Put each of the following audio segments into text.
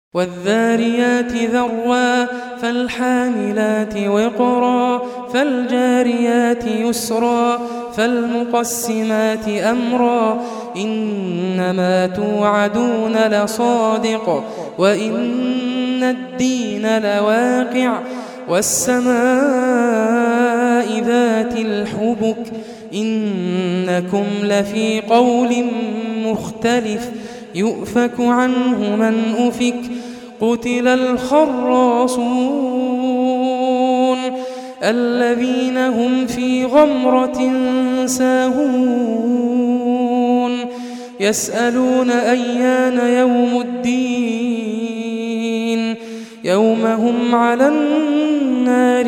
والذاريات ذروا فالحاملات وقرا فالجاريات يسرا فالمقسمات أمرا إنما توعدون لصادق وإن الدين لواقع والسماء ذات الحبك إنكم لفي قول مختلف يؤفك عنه من أفك قتل الخراصون الذين هم في غمرة ساهون يسألون أيان يوم الدين يوم هم على النار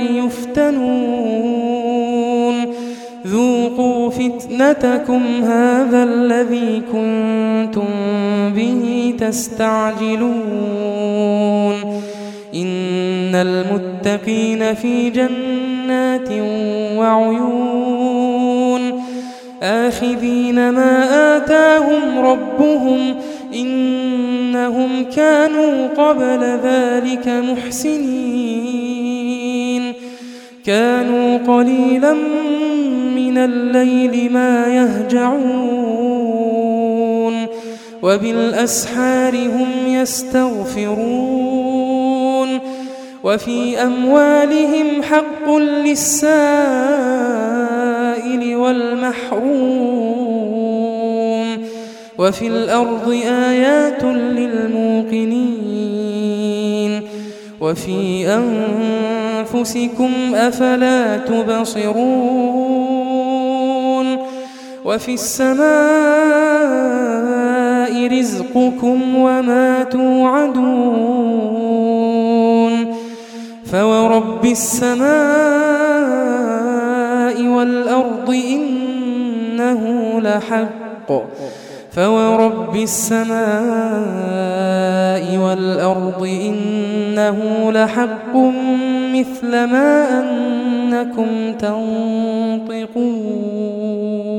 يفتنون ذوقوا فتنتكم هذا الذي كنتم به تستعجلون إن المتقين في جنات وعيون آخذين ما آتاهم ربهم إنهم كانوا قبل ذلك محسنين كانوا قليلا من الليل ما يهجعون وبالأسحار هم يستغفرون وفي أموالهم حق للسائل والمحروم وفي الأرض آيات للموقنين وفي أنفسكم أفلا تبصرون وفي السماء رزقكم وما توعدون فورب السماء والأرض إنه لحق فورب السماء والأرض إنه لحق مثل ما أنكم تنطقون